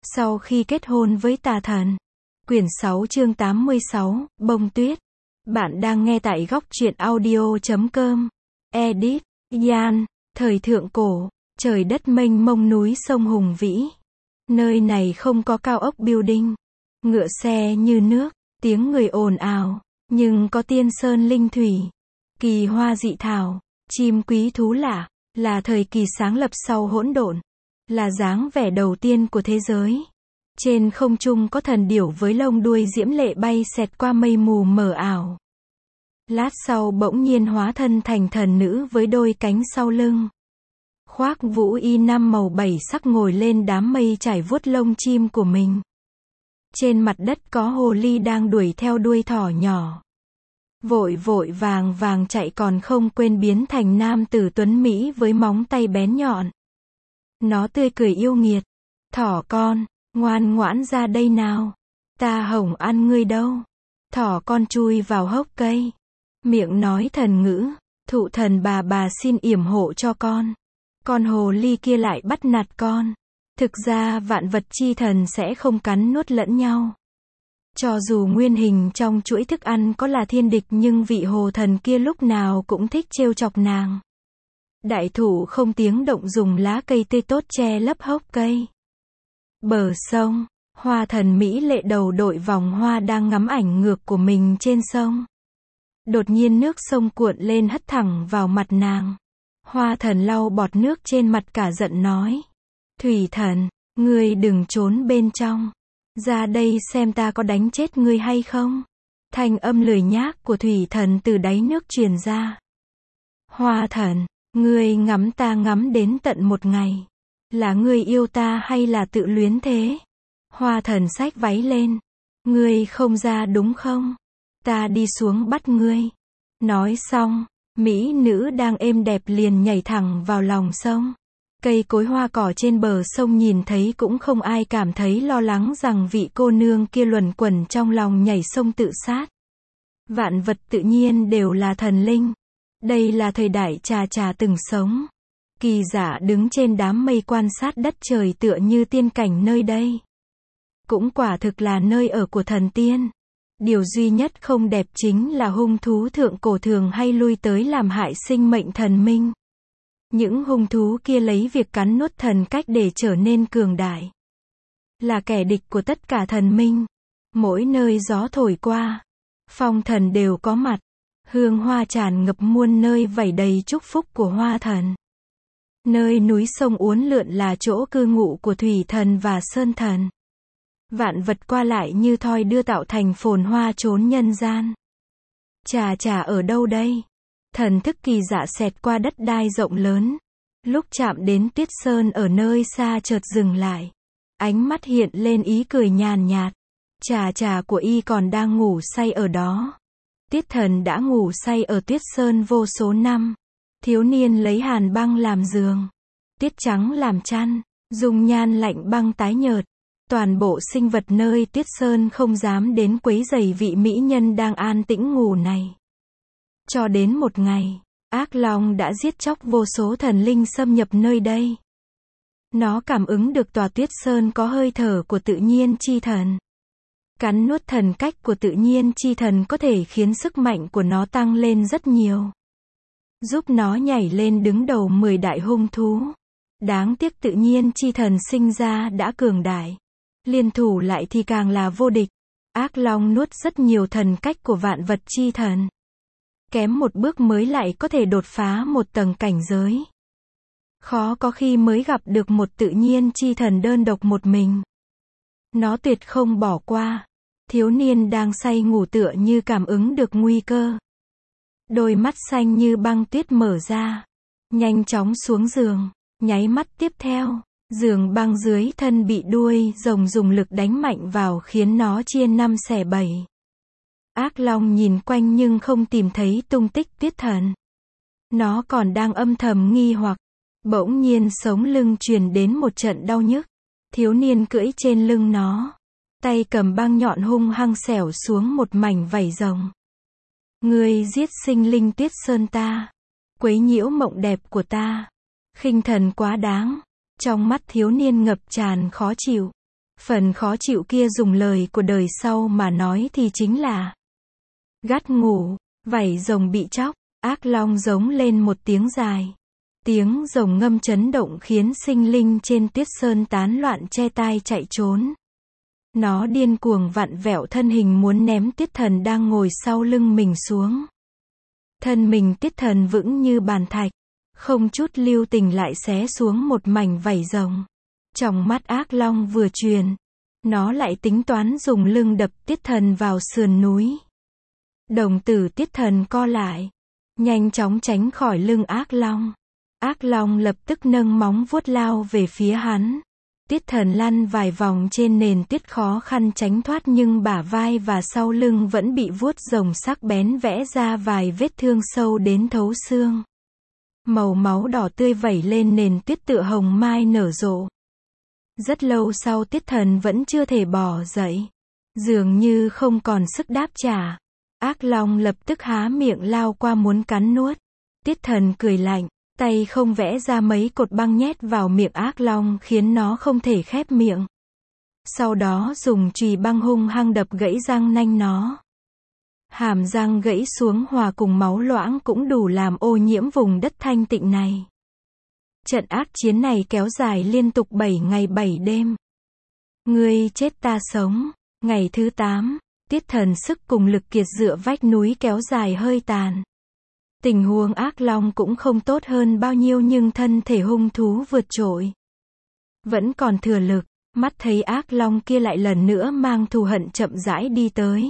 Sau khi kết hôn với tà thần. Quyển 6 chương 86, Bông tuyết. Bạn đang nghe tại góc truyện audio.com. Edit, Yan, thời thượng cổ, trời đất mênh mông núi sông hùng vĩ. Nơi này không có cao ốc building, ngựa xe như nước, tiếng người ồn ào, nhưng có tiên sơn linh thủy, kỳ hoa dị thảo, chim quý thú lạ, là thời kỳ sáng lập sau hỗn độn, là dáng vẻ đầu tiên của thế giới. Trên không trung có thần điểu với lông đuôi diễm lệ bay xẹt qua mây mù mờ ảo. Lát sau bỗng nhiên hóa thân thành thần nữ với đôi cánh sau lưng. Khoác vũ y năm màu bảy sắc ngồi lên đám mây trải vuốt lông chim của mình. Trên mặt đất có hồ ly đang đuổi theo đuôi thỏ nhỏ. Vội vội vàng vàng chạy còn không quên biến thành nam tử tuấn Mỹ với móng tay bén nhọn. Nó tươi cười yêu nghiệt. Thỏ con, ngoan ngoãn ra đây nào. Ta hổng ăn ngươi đâu. Thỏ con chui vào hốc cây. Miệng nói thần ngữ. Thụ thần bà xin yểm hộ cho con. Con hồ ly kia lại bắt nạt con. Thực ra vạn vật chi thần sẽ không cắn nuốt lẫn nhau. Cho dù nguyên hình trong chuỗi thức ăn có là thiên địch nhưng vị hồ thần kia lúc nào cũng thích trêu chọc nàng. Đại thụ không tiếng động dùng lá cây tươi tốt che lấp hốc cây. Bờ sông, hoa thần mỹ lệ đầu đội vòng hoa đang ngắm ảnh ngược của mình trên sông. Đột nhiên nước sông cuộn lên hất thẳng vào mặt nàng. Hoa thần lau bọt nước trên mặt cả giận nói. Thủy thần, ngươi đừng trốn bên trong. Ra đây xem ta có đánh chết ngươi hay không. Thanh âm lười nhác của thủy thần từ đáy nước truyền ra. Hoa thần, ngươi ngắm ta ngắm đến tận một ngày. Là ngươi yêu ta hay là tự luyến thế? Hoa thần xách váy lên. Ngươi không ra đúng không? Ta đi xuống bắt ngươi. Nói xong, mỹ nữ đang êm đẹp liền nhảy thẳng vào lòng sông. Cây cối hoa cỏ trên bờ sông nhìn thấy cũng không ai cảm thấy lo lắng rằng vị cô nương kia luẩn quẩn trong lòng nhảy sông tự sát. Vạn vật tự nhiên đều là thần linh. Đây là thời đại trà từng sống. Kỳ giả đứng trên đám mây quan sát đất trời tựa như tiên cảnh nơi đây. Cũng quả thực là nơi ở của thần tiên. Điều duy nhất không đẹp chính là hung thú thượng cổ thường hay lui tới làm hại sinh mệnh thần minh. Những hung thú kia lấy việc cắn nuốt thần cách để trở nên cường đại. Là kẻ địch của tất cả thần minh. Mỗi nơi gió thổi qua, phong thần đều có mặt. Hương hoa tràn ngập muôn nơi vẩy đầy chúc phúc của hoa thần. Nơi núi sông uốn lượn là chỗ cư ngụ của thủy thần và sơn thần. Vạn vật qua lại như thoi đưa tạo thành phồn hoa chốn nhân gian. Chà ở đâu đây? Thần thức kỳ dạ xẹt qua đất đai rộng lớn. Lúc chạm đến tuyết sơn ở nơi xa chợt dừng lại. Ánh mắt hiện lên ý cười nhàn nhạt. Chà của y còn đang ngủ say ở đó. Tiết thần đã ngủ say ở tuyết sơn vô số năm. Thiếu niên lấy hàn băng làm giường. Tiết trắng làm chăn. Dung nhan lạnh băng tái nhợt. Toàn bộ sinh vật nơi tuyết sơn không dám đến quấy rầy vị mỹ nhân đang an tĩnh ngủ này. Cho đến một ngày, ác long đã giết chóc vô số thần linh xâm nhập nơi đây. Nó cảm ứng được tòa tuyết sơn có hơi thở của tự nhiên chi thần. Cắn nuốt thần cách của tự nhiên chi thần có thể khiến sức mạnh của nó tăng lên rất nhiều. Giúp nó nhảy lên đứng đầu 10 đại hung thú. Đáng tiếc tự nhiên chi thần sinh ra đã cường đại. Liên thủ lại thì càng là vô địch. Ác long nuốt rất nhiều thần cách của vạn vật chi thần. Kém một bước mới lại có thể đột phá một tầng cảnh giới. Khó có khi mới gặp được một tự nhiên chi thần đơn độc một mình. Nó tuyệt không bỏ qua. Thiếu niên đang say ngủ tựa như cảm ứng được nguy cơ. Đôi mắt xanh như băng tuyết mở ra. Nhanh chóng xuống giường. Nháy mắt tiếp theo, giường băng dưới thân bị đuôi rồng dùng lực đánh mạnh vào khiến nó chia năm xẻ bảy. Ác long nhìn quanh nhưng không tìm thấy tung tích Tiết thần. Nó còn đang âm thầm nghi hoặc. Bỗng nhiên sống lưng truyền đến một trận đau nhức. Thiếu niên cưỡi trên lưng nó. Tay cầm băng nhọn hung hăng xẻo xuống một mảnh vảy rồng. Ngươi giết sinh linh Tuyết Sơn ta. Quấy nhiễu mộng đẹp của ta. Khinh thần quá đáng. Trong mắt thiếu niên ngập tràn khó chịu. Phần khó chịu kia dùng lời của đời sau mà nói thì chính là gắt ngủ, vảy rồng bị chóc, ác long giống lên một tiếng dài. Tiếng rồng ngâm chấn động khiến sinh linh trên Tuyết Sơn tán loạn che tai chạy trốn. Nó điên cuồng vặn vẹo thân hình muốn ném Tiết Thần đang ngồi sau lưng mình xuống. Thân mình Tiết Thần vững như bàn thạch, không chút lưu tình lại xé xuống một mảnh vảy rồng. Trong mắt ác long vừa truyền, nó lại tính toán dùng lưng đập Tiết Thần vào sườn núi. Đồng tử Tiết Thần co lại, nhanh chóng tránh khỏi lưng ác long. Ác long lập tức nâng móng vuốt lao về phía hắn. Tiết Thần lăn vài vòng trên nền tuyết khó khăn tránh thoát nhưng bả vai và sau lưng vẫn bị vuốt rồng sắc bén vẽ ra vài vết thương sâu đến thấu xương. Màu máu đỏ tươi vẩy lên nền tuyết tựa hồng mai nở rộ. Rất lâu sau Tiết Thần vẫn chưa thể bò dậy. Dường như không còn sức đáp trả. Ác long lập tức há miệng lao qua muốn cắn nuốt. Tiết Thần cười lạnh, tay không vẽ ra mấy cột băng nhét vào miệng ác long khiến nó không thể khép miệng. Sau đó dùng chùy băng hung hăng đập gãy răng nanh nó. Hàm răng gãy xuống hòa cùng máu loãng cũng đủ làm ô nhiễm vùng đất thanh tịnh này. Trận ác chiến này kéo dài liên tục 7 ngày 7 đêm. Ngươi chết ta sống. Ngày thứ 8, Tiết Thần sức cùng lực kiệt dựa vách núi kéo dài hơi tàn. Tình huống ác long cũng không tốt hơn bao nhiêu nhưng thân thể hung thú vượt trội. Vẫn còn thừa lực, mắt thấy ác long kia lại lần nữa mang thù hận chậm rãi đi tới.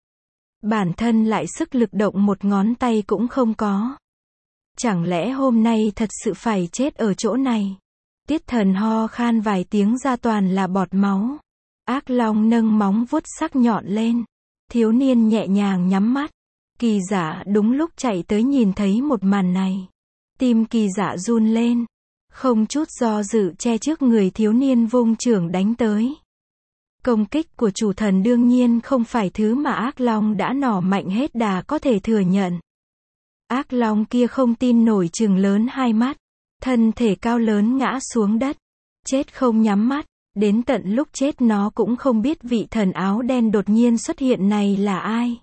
Bản thân lại sức lực động một ngón tay cũng không có. Chẳng lẽ hôm nay thật sự phải chết ở chỗ này? Tiết Thần ho khan vài tiếng ra toàn là bọt máu. Ác long nâng móng vuốt sắc nhọn lên. Thiếu niên nhẹ nhàng nhắm mắt. Kỳ Dạ đúng lúc chạy tới nhìn thấy một màn này. Tim Kỳ Dạ run lên. Không chút do dự che trước người thiếu niên vung chưởng đánh tới. Công kích của chủ thần đương nhiên không phải thứ mà ác long đã nỏ mạnh hết đà có thể thừa nhận. Ác long kia không tin nổi trừng lớn hai mắt. Thân thể cao lớn ngã xuống đất. Chết không nhắm mắt. Đến tận lúc chết nó cũng không biết vị thần áo đen đột nhiên xuất hiện này là ai.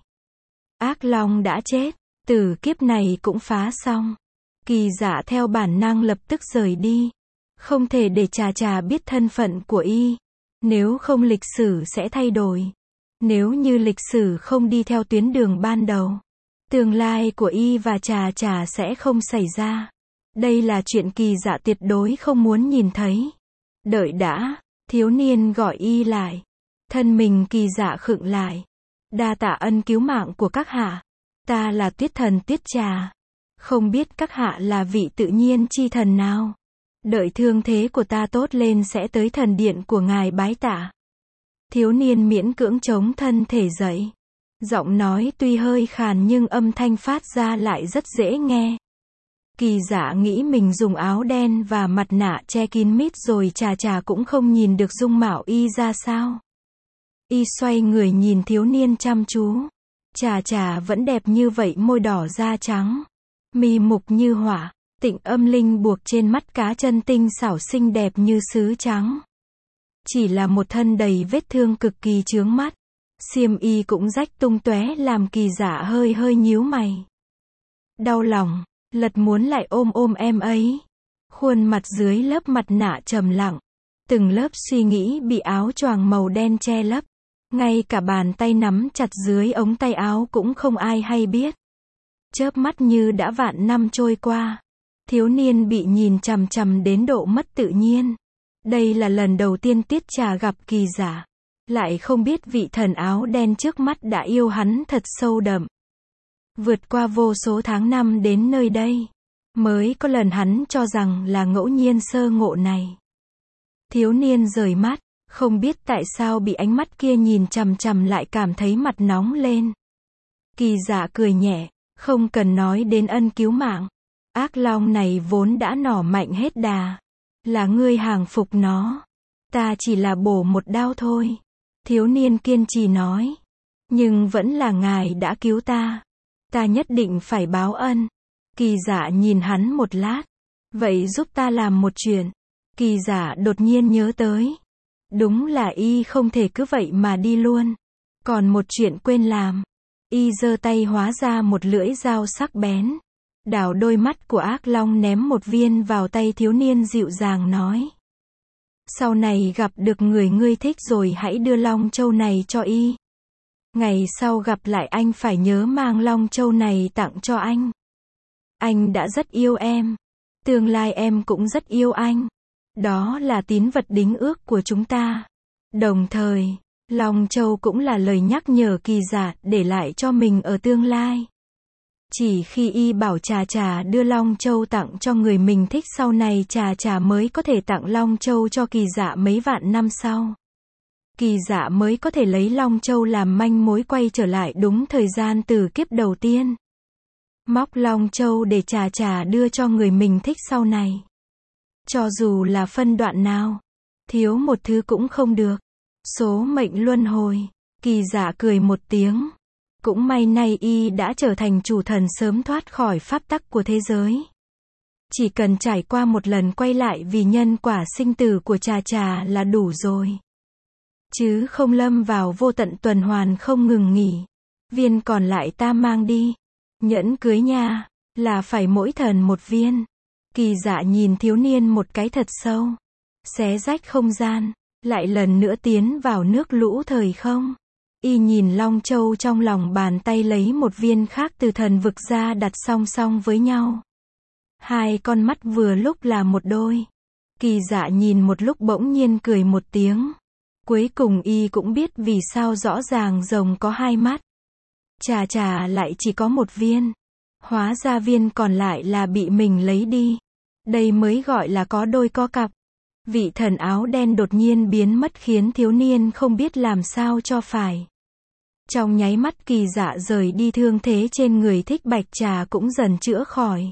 Ác long đã chết. Tử kiếp này cũng phá xong. Kỳ Dạ theo bản năng lập tức rời đi. Không thể để Trà biết thân phận của y. Nếu không lịch sử sẽ thay đổi. Nếu như lịch sử không đi theo tuyến đường ban đầu, tương lai của y và Trà sẽ không xảy ra. Đây là chuyện Kỳ Dạ tuyệt đối không muốn nhìn thấy. Đợi đã, thiếu niên gọi y lại. Thân mình Kỳ Dạ khựng lại. Đa tạ ân cứu mạng của các hạ. Ta là Tuyết Thần Tuyết Trà. Không biết các hạ là vị tự nhiên chi thần nào. Đợi thương thế của ta tốt lên sẽ tới thần điện của ngài bái tạ. Thiếu niên miễn cưỡng chống thân thể dậy. Giọng nói tuy hơi khàn nhưng âm thanh phát ra lại rất dễ nghe. Kỳ Dạ nghĩ mình dùng áo đen và mặt nạ che kín mít rồi Trà cũng không nhìn được dung mạo y ra sao. Y xoay người nhìn thiếu niên chăm chú. Trà vẫn đẹp như vậy, môi đỏ da trắng, mi mục như hỏa, tịnh âm linh buộc trên mắt cá chân tinh xảo xinh đẹp như sứ trắng. Chỉ là một thân đầy vết thương cực kỳ chướng mắt. Xiêm y cũng rách tung tóe làm Kỳ Dạ hơi nhíu mày. Đau lòng, lật muốn lại ôm em ấy. Khuôn mặt dưới lớp mặt nạ trầm lặng. Từng lớp suy nghĩ bị áo choàng màu đen che lấp. Ngay cả bàn tay nắm chặt dưới ống tay áo cũng không ai hay biết. Chớp mắt như đã vạn năm trôi qua. Thiếu niên bị nhìn chằm chằm đến độ mất tự nhiên. Đây là lần đầu tiên Tiết Trà gặp Kỳ Dạ. Lại không biết vị thần áo đen trước mắt đã yêu hắn thật sâu đậm. Vượt qua vô số tháng năm đến nơi đây. Mới có lần hắn cho rằng là ngẫu nhiên sơ ngộ này. Thiếu niên rời mắt. Không biết tại sao bị ánh mắt kia nhìn chằm chằm lại cảm thấy mặt nóng lên. Kỳ Dạ cười nhẹ. Không cần nói đến ân cứu mạng. Ác long này vốn đã nỏ mạnh hết đà. Là ngươi hàng phục nó. Ta chỉ là bổ một đao thôi. Thiếu niên kiên trì nói. Nhưng vẫn là ngài đã cứu ta. Ta nhất định phải báo ân. Kỳ Dạ nhìn hắn một lát. Vậy giúp ta làm một chuyện. Kỳ Dạ đột nhiên nhớ tới. Đúng là y không thể cứ vậy mà đi luôn. Còn một chuyện quên làm. Y giơ tay hóa ra một lưỡi dao sắc bén. Đảo đôi mắt của ác long ném một viên vào tay thiếu niên dịu dàng nói. Sau này gặp được người ngươi thích rồi hãy đưa long châu này cho y. Ngày sau gặp lại anh phải nhớ mang long châu này tặng cho anh. Anh đã rất yêu em. Tương lai em cũng rất yêu anh. Đó là tín vật đính ước của chúng ta. Đồng thời, long châu cũng là lời nhắc nhở Kỳ Dạ để lại cho mình ở tương lai. Chỉ khi y bảo Trà Trà đưa long châu tặng cho người mình thích sau này Trà Trà mới có thể tặng long châu cho Kỳ Dạ mấy vạn năm sau. Kỳ Dạ mới có thể lấy long châu làm manh mối quay trở lại đúng thời gian từ kiếp đầu tiên. Móc long châu để Trà Trà đưa cho người mình thích sau này. Cho dù là phân đoạn nào, thiếu một thứ cũng không được. Số mệnh luân hồi. Kỳ Dạ cười một tiếng. Cũng may nay y đã trở thành chủ thần sớm thoát khỏi pháp tắc của thế giới. Chỉ cần trải qua một lần quay lại vì nhân quả sinh tử của Trà Trà là đủ rồi. Chứ không lâm vào vô tận tuần hoàn không ngừng nghỉ. Viên còn lại ta mang đi. Nhẫn cưới nha, là phải mỗi thần một viên. Kỳ Dạ nhìn thiếu niên một cái thật sâu. Xé rách không gian, lại lần nữa tiến vào nước lũ thời không. Y nhìn long châu trong lòng bàn tay lấy một viên khác từ thần vực ra đặt song song với nhau. Hai con mắt vừa lúc là một đôi. Kỳ Dạ nhìn một lúc bỗng nhiên cười một tiếng. Cuối cùng y cũng biết vì sao rõ ràng rồng có hai mắt. Trà Trà lại chỉ có một viên. Hóa ra viên còn lại là bị mình lấy đi. Đây mới gọi là có đôi có cặp. Vị thần áo đen đột nhiên biến mất khiến thiếu niên không biết làm sao cho phải. Trong nháy mắt Kỳ Dạ rời đi thương thế trên người thích bạch trà cũng dần chữa khỏi.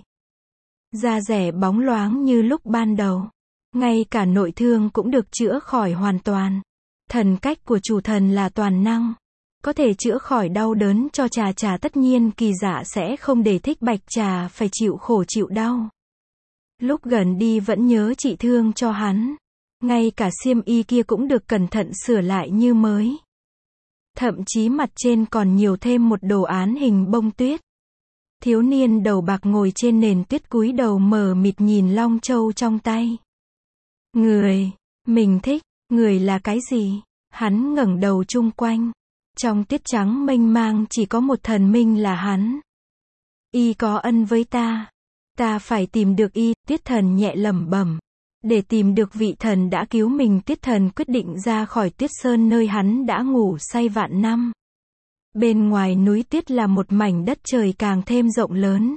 Da rẻ bóng loáng như lúc ban đầu. Ngay cả nội thương cũng được chữa khỏi hoàn toàn. Thần cách của chủ thần là toàn năng. Có thể chữa khỏi đau đớn cho Trà Trà tất nhiên Kỳ Dạ sẽ không để thích bạch trà phải chịu khổ chịu đau. Lúc gần đi vẫn nhớ trị thương cho hắn. Ngay cả xiêm y kia cũng được cẩn thận sửa lại như mới. Thậm chí mặt trên còn nhiều thêm một đồ án hình bông tuyết. Thiếu niên đầu bạc ngồi trên nền tuyết cúi đầu mờ mịt nhìn long châu trong tay. Người, mình thích, người là cái gì? Hắn ngẩng đầu chung quanh. Trong tuyết trắng mênh mang chỉ có một thần minh là hắn. Y có ân với ta. Ta phải tìm được y, Tuyết Thần nhẹ lẩm bẩm. Để tìm được vị thần đã cứu mình Tuyết Thần quyết định ra khỏi Tuyết Sơn nơi hắn đã ngủ say vạn năm. Bên ngoài núi tuyết là một mảnh đất trời càng thêm rộng lớn.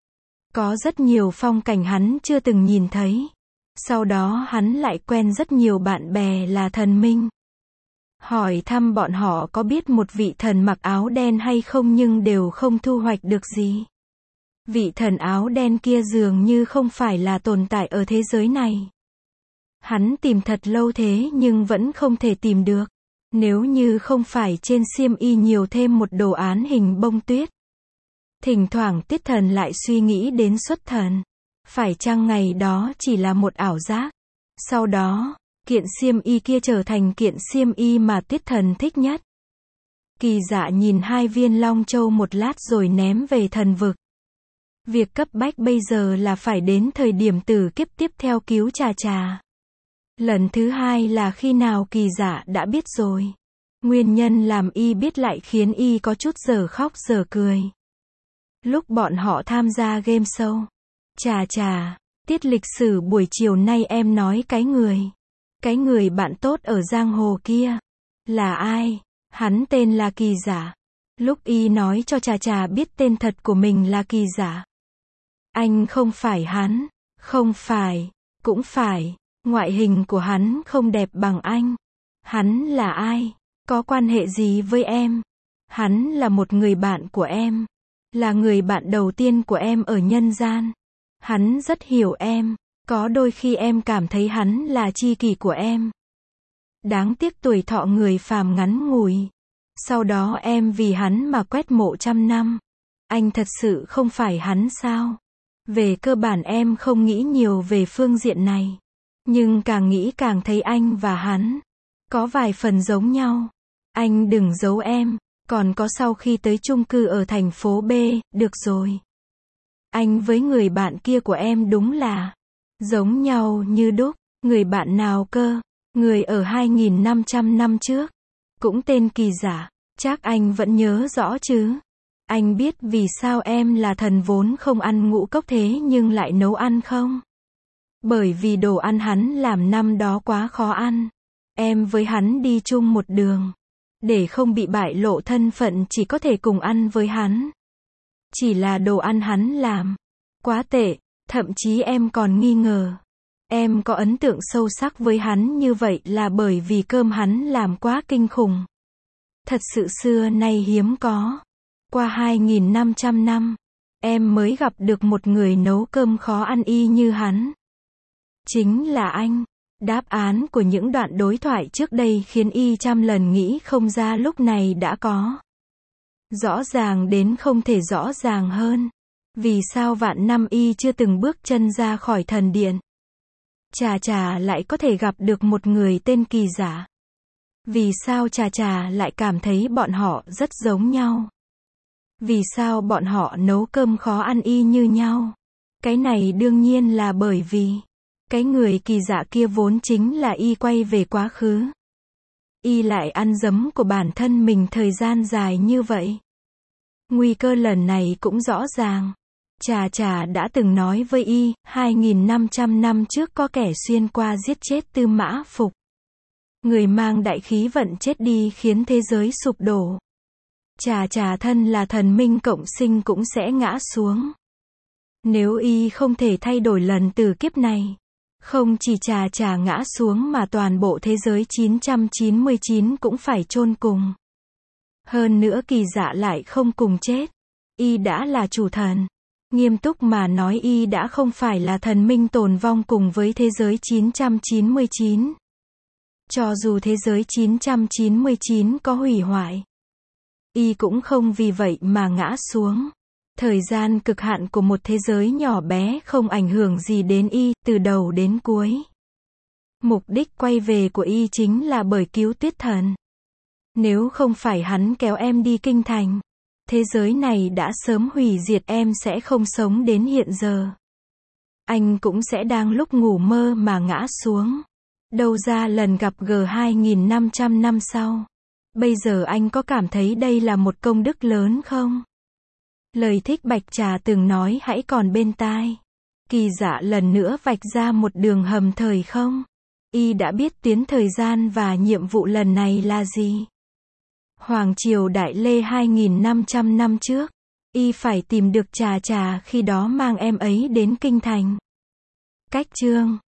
Có rất nhiều phong cảnh hắn chưa từng nhìn thấy. Sau đó hắn lại quen rất nhiều bạn bè là thần minh. Hỏi thăm bọn họ có biết một vị thần mặc áo đen hay không nhưng đều không thu hoạch được gì. Vị thần áo đen kia dường như không phải là tồn tại ở thế giới này. Hắn tìm thật lâu thế nhưng vẫn không thể tìm được. Nếu như không phải trên xiêm y nhiều thêm một đồ án hình bông tuyết. Thỉnh thoảng Tiết Thần lại suy nghĩ đến xuất thần. Phải chăng ngày đó chỉ là một ảo giác? Sau đó, kiện xiêm y kia trở thành kiện xiêm y mà Tiết Thần thích nhất. Kỳ Dạ nhìn hai viên long châu một lát rồi ném về thần vực. Việc cấp bách bây giờ là phải đến thời điểm tử kiếp tiếp theo cứu Trà Trà. Lần thứ hai là khi nào Kỳ Dạ đã biết rồi. Nguyên nhân làm y biết lại khiến y có chút giờ khóc giờ cười. Lúc bọn họ tham gia game show. Trà Trà, tiết lịch sử buổi chiều nay em nói cái người bạn tốt ở giang hồ kia. Là ai? Hắn tên là Kỳ Dạ. Lúc y nói cho Trà Trà biết tên thật của mình là Kỳ Dạ. Anh không phải hắn. Không phải. Cũng phải. Ngoại hình của hắn không đẹp bằng anh. Hắn là ai? Có quan hệ gì với em? Hắn là một người bạn của em. Là người bạn đầu tiên của em ở nhân gian. Hắn rất hiểu em. Có đôi khi em cảm thấy hắn là tri kỷ của em. Đáng tiếc tuổi thọ người phàm ngắn ngủi. Sau đó em vì hắn mà quét mộ trăm năm. Anh thật sự không phải hắn sao? Về cơ bản em không nghĩ nhiều về phương diện này. Nhưng càng nghĩ càng thấy anh và hắn Có vài phần giống nhau. Anh đừng giấu em. Còn có sau khi tới chung cư ở thành phố B, được rồi. Anh với người bạn kia của em đúng là giống nhau như đúc. Người bạn nào cơ? Người ở 2.500 năm trước. Cũng tên Kỳ Giả. Chắc anh vẫn nhớ rõ chứ. Anh biết vì sao em là thần vốn không ăn ngũ cốc thế nhưng lại nấu ăn không? Bởi vì đồ ăn hắn làm năm đó quá khó ăn. Em với hắn đi chung một đường. Để không bị bại lộ thân phận chỉ có thể cùng ăn với hắn. Chỉ là đồ ăn hắn làm quá tệ, thậm chí em còn nghi ngờ. Em có ấn tượng sâu sắc với hắn như vậy là bởi vì cơm hắn làm quá kinh khủng. Thật sự xưa nay hiếm có. Qua 2.500 năm, em mới gặp được một người nấu cơm khó ăn y như hắn. Chính là anh. Đáp án của những đoạn đối thoại trước đây khiến y trăm lần nghĩ không ra lúc này đã có. Rõ ràng đến không thể rõ ràng hơn. Vì sao vạn năm y chưa từng bước chân ra khỏi thần điện? Trà Trà lại có thể gặp được một người tên Kỳ Giả. Vì sao Trà Trà lại cảm thấy bọn họ rất giống nhau? Vì sao bọn họ nấu cơm khó ăn y như nhau? Cái này đương nhiên là bởi vì cái người Kỳ Giả kia vốn chính là y quay về quá khứ. Y lại ăn dấm của bản thân mình thời gian dài như vậy. Nguy cơ lần này cũng rõ ràng. Trà Trà đã từng nói với y, 2.500 năm trước có kẻ xuyên qua giết chết Tư Mã Phục. Người mang đại khí vận chết đi khiến thế giới sụp đổ. Trà Trà thân là thần minh cộng sinh cũng sẽ ngã xuống. Nếu y không thể thay đổi lần tử kiếp này, không chỉ Trà Trà ngã xuống mà toàn bộ thế giới 999 cũng phải chôn cùng. Hơn nữa Kỳ Giả lại không cùng chết. Y đã là chủ thần. Nghiêm túc mà nói y đã không phải là thần minh tồn vong cùng với thế giới 999. Cho dù thế giới 999 có hủy hoại, y cũng không vì vậy mà ngã xuống. Thời gian cực hạn của một thế giới nhỏ bé không ảnh hưởng gì đến y, từ đầu đến cuối. Mục đích quay về của y chính là bởi cứu Tuyết Thần. Nếu không phải hắn kéo em đi kinh thành, thế giới này đã sớm hủy diệt, em sẽ không sống đến hiện giờ. Anh cũng sẽ đang lúc ngủ mơ mà ngã xuống. Đâu ra lần gặp G 2.500 năm sau. Bây giờ anh có cảm thấy đây là một công đức lớn không? Lời Thích Bạch Trà từng nói hãy còn bên tai. Kỳ Giả lần nữa vạch ra một đường hầm thời không. Y đã biết tuyến thời gian và nhiệm vụ lần này là gì. Hoàng triều Đại Lê 2.500 năm trước. Y phải tìm được Trà Trà khi đó mang em ấy đến kinh thành. Cách chương